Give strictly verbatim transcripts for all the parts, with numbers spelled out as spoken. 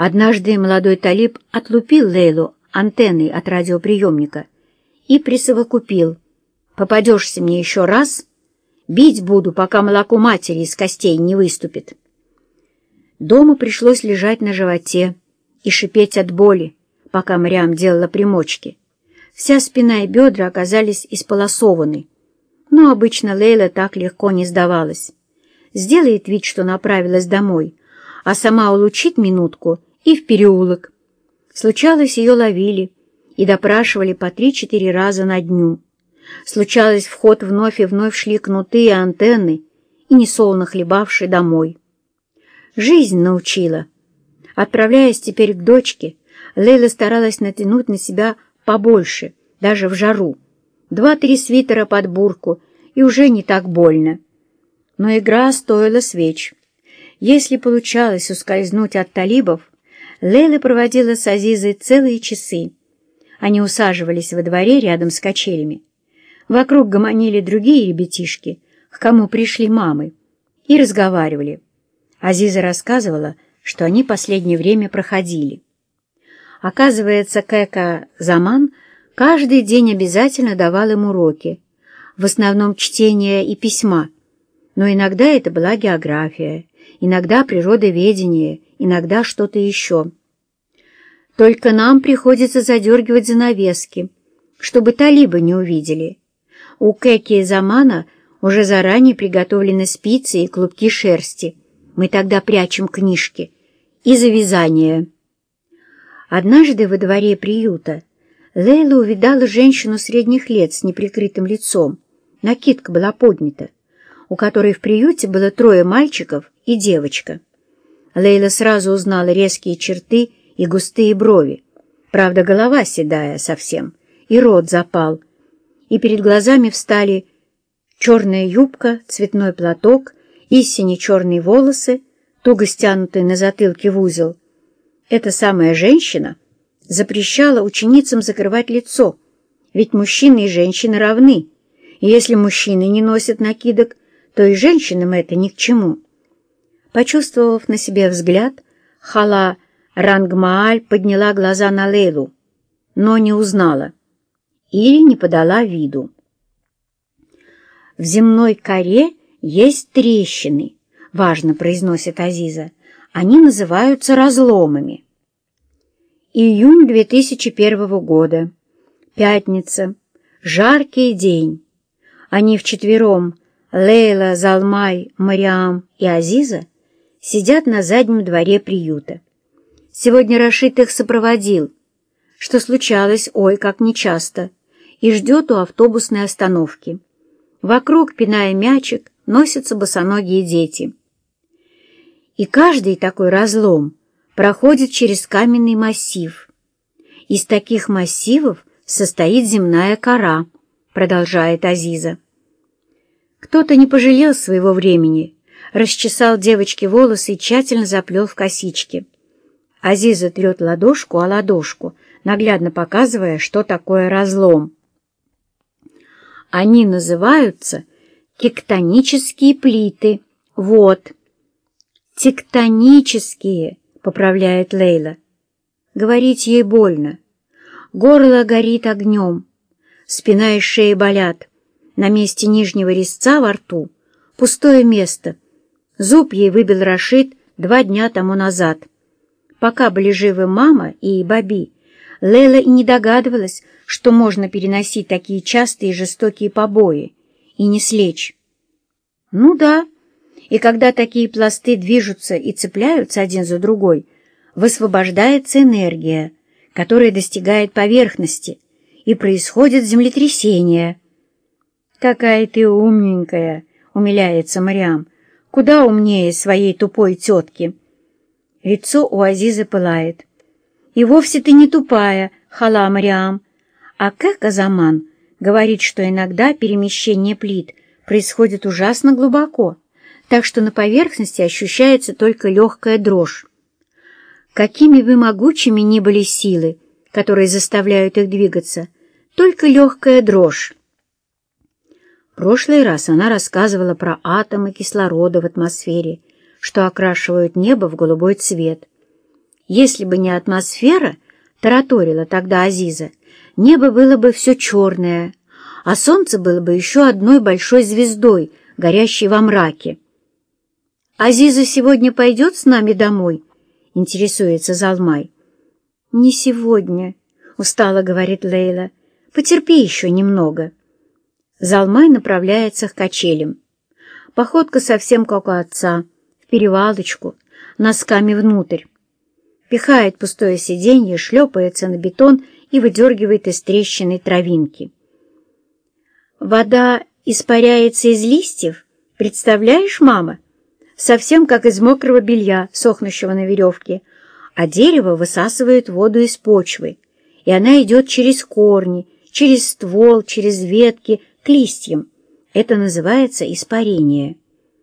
Однажды молодой талиб отлупил Лейлу антенной от радиоприемника и присовокупил: «Попадешься мне еще раз, бить буду, пока молоко матери из костей не выступит». Дома пришлось лежать на животе и шипеть от боли, пока Мариам делала примочки. Вся спина и бедра оказались исполосованы, но обычно Лейла так легко не сдавалась. Сделает вид, что направилась домой, а сама улучит минутку и в переулок. Случалось, ее ловили и допрашивали по три-четыре раза на дню. Случалось, в ход вновь и вновь шли кнуты и антенны, и несолоно хлебавшие домой. Жизнь научила. Отправляясь теперь к дочке, Лейла старалась натянуть на себя побольше, даже в жару. Два-три свитера под бурку, и уже не так больно. Но игра стоила свеч. Если получалось ускользнуть от талибов, Лейла проводила с Азизой целые часы. Они усаживались во дворе рядом с качелями. Вокруг гомонили другие ребятишки, к кому пришли мамы, и разговаривали. Азиза рассказывала, что они последнее время проходили. Оказывается, Кека Заман каждый день обязательно давал им уроки, в основном чтения и письма, но иногда это была география, иногда природоведение, иногда что-то еще. Только нам приходится задергивать занавески, чтобы талибы не увидели. У Кеки и Замана уже заранее приготовлены спицы и клубки шерсти. Мы тогда прячем книжки и завязания. Однажды во дворе приюта Лейла увидала женщину средних лет с неприкрытым лицом. Накидка была поднята, у которой в приюте было трое мальчиков и девочка. Лейла сразу узнала резкие черты и густые брови. Правда, голова седая совсем, и рот запал, и перед глазами встали черная юбка, цветной платок и сине-черные волосы, туго стянутые на затылке в узел. Эта самая женщина запрещала ученицам закрывать лицо, ведь мужчины и женщины равны, и если мужчины не носят накидок, то и женщинам это ни к чему. Почувствовав на себе взгляд, Хала Рангмааль подняла глаза на Лейлу, но не узнала или не подала виду. «В земной коре есть трещины», — важно произносит Азиза. «Они называются разломами». Июнь две тысячи первого года. Пятница. Жаркий день. Они вчетвером, Лейла, Залмай, Мариам и Азиза, сидят на заднем дворе приюта. Сегодня Рашид их сопроводил, что случалось, ой, как нечасто, и ждет у автобусной остановки. Вокруг, пиная мячик, носятся босоногие дети. И каждый такой разлом проходит через каменный массив. Из таких массивов состоит земная кора, продолжает Азиза. Кто-то не пожалел своего времени, расчесал девочке волосы и тщательно заплел в косички. Азиза трет ладошку о ладошку, наглядно показывая, что такое разлом. Они называются тектонические плиты. Вот. Тектонические, поправляет Лейла. Говорить ей больно. Горло горит огнем. Спина и шея болят. На месте нижнего резца во рту пустое место. Зуб ей выбил Рашид два дня тому назад. Пока были живы мама и Баби, Лейла и не догадывалась, что можно переносить такие частые и жестокие побои и не слечь. Ну да, и когда такие пласты движутся и цепляются один за другой, высвобождается энергия, которая достигает поверхности, и происходит землетрясение. «Какая ты умненькая!» — умиляется Мариам. «Куда умнее своей тупой тетки!» Лицо у Азизы пылает. «И вовсе ты не тупая, Хала Мариам!» А Кека Заман говорит, что иногда перемещение плит происходит ужасно глубоко, так что на поверхности ощущается только легкая дрожь. Какими бы могучими ни были силы, которые заставляют их двигаться, только легкая дрожь. В прошлый раз она рассказывала про атомы кислорода в атмосфере, что окрашивают небо в голубой цвет. Если бы не атмосфера, тараторила тогда Азиза, небо было бы все черное, а солнце было бы еще одной большой звездой, горящей во мраке. «Азиза сегодня пойдет с нами домой?» — интересуется Залмай. «Не сегодня», — устало говорит Лейла. «Потерпи еще немного». Залмай направляется к качелям. Походка совсем как у отца, в перевалочку, носками внутрь. Пихает пустое сиденье, шлепается на бетон и выдергивает из трещины травинки. «Вода испаряется из листьев, представляешь, мама? Совсем как из мокрого белья, сохнущего на веревке, а дерево высасывает воду из почвы, и она идет через корни, через ствол, через ветки, к листьям. Это называется испарение».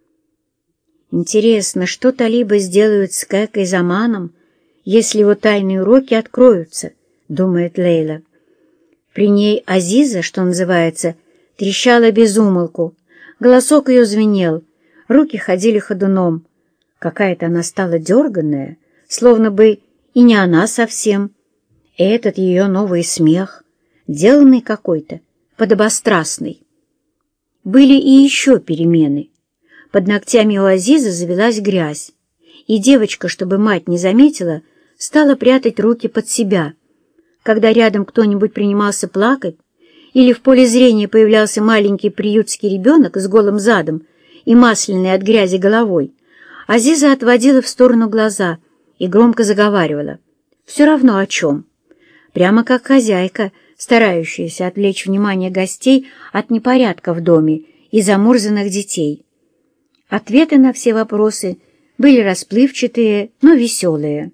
Интересно, что талибы сделают с Кекой Заманом, если его тайные уроки откроются, думает Лейла. При ней Азиза, что называется, трещала без умолку, голосок ее звенел, руки ходили ходуном. Какая-то она стала дерганная, словно бы и не она совсем. И этот ее новый смех, деланный какой-то, подобострастный. Были и еще перемены. Под ногтями у Азизы завелась грязь, и девочка, чтобы мать не заметила, стала прятать руки под себя. Когда рядом кто-нибудь принимался плакать, или в поле зрения появлялся маленький приютский ребенок с голым задом и масляной от грязи головой, Азиза отводила в сторону глаза и громко заговаривала. Все равно о чем. Прямо как хозяйка, старающаяся отвлечь внимание гостей от непорядка в доме и замурзанных детей. Ответы на все вопросы были расплывчатые, но веселые.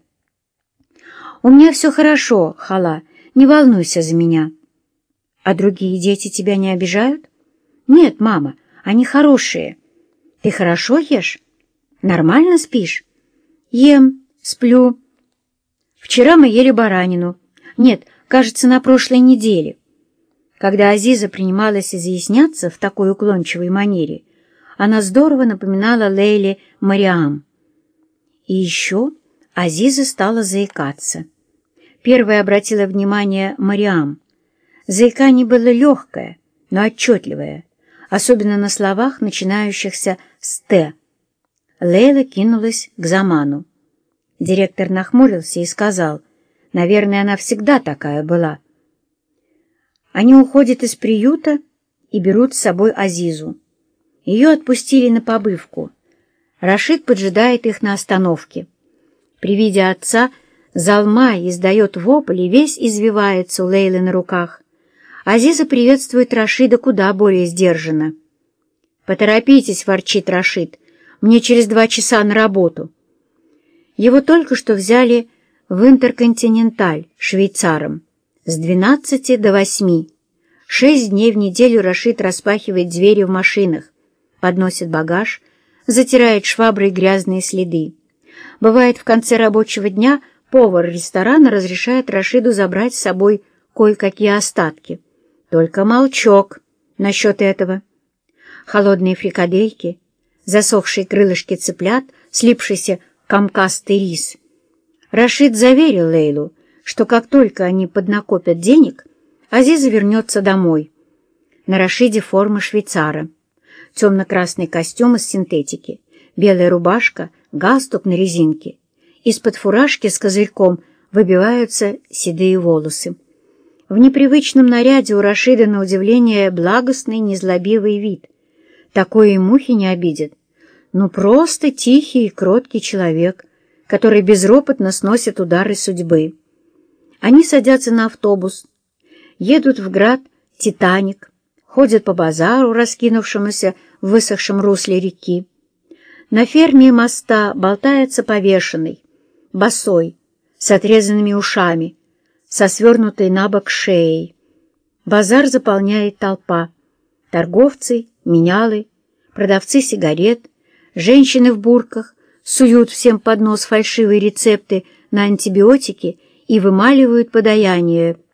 «У меня все хорошо, Хала, не волнуйся за меня». «А другие дети тебя не обижают?» «Нет, мама, они хорошие». «Ты хорошо ешь? Нормально спишь?» «Ем, сплю». «Вчера мы ели баранину. Нет, кажется, на прошлой неделе». Когда Азиза принималась изъясняться в такой уклончивой манере, она здорово напоминала Лейле Мариам. И еще Азиза стала заикаться. Первая обратила внимание Мариам. Заикание было легкое, но отчетливое, особенно на словах, начинающихся с «т». Лейла кинулась к Заману. Директор нахмурился и сказал, наверное, она всегда такая была. Они уходят из приюта и берут с собой Азизу. Ее отпустили на побывку. Рашид поджидает их на остановке. При виде отца Залмай издает вопль и весь извивается у Лейлы на руках. Азиза приветствует Рашида куда более сдержанно. «Поторопитесь», — ворчит Рашид, — «мне через два часа на работу». Его только что взяли в Интерконтиненталь швейцаром с двенадцати до восьми. Шесть дней в неделю Рашид распахивает двери в машинах, подносит багаж, затирает шваброй грязные следы. Бывает, в конце рабочего дня повар ресторана разрешает Рашиду забрать с собой кое-какие остатки. Только молчок насчет этого. Холодные фрикадельки, засохшие крылышки цыплят, слипшийся комкастый рис. Рашид заверил Лейлу, что как только они поднакопят денег, Азиза вернется домой. На Рашиде форма швейцара. Темно-красный костюм из синтетики, белая рубашка, галстук на резинке. Из-под фуражки с козырьком выбиваются седые волосы. В непривычном наряде у Рашида, на удивление, благостный, незлобивый вид. Такое и мухи не обидит. Ну, просто тихий и кроткий человек, который безропотно сносит удары судьбы. Они садятся на автобус, едут в град Титаник, ходят по базару, раскинувшемуся в высохшем русле реки. На ферме моста болтается повешенный, босой, с отрезанными ушами, со свернутой на бок шеей. Базар заполняет толпа. Торговцы, менялы, продавцы сигарет, женщины в бурках суют всем под нос фальшивые рецепты на антибиотики и вымаливают подаяние.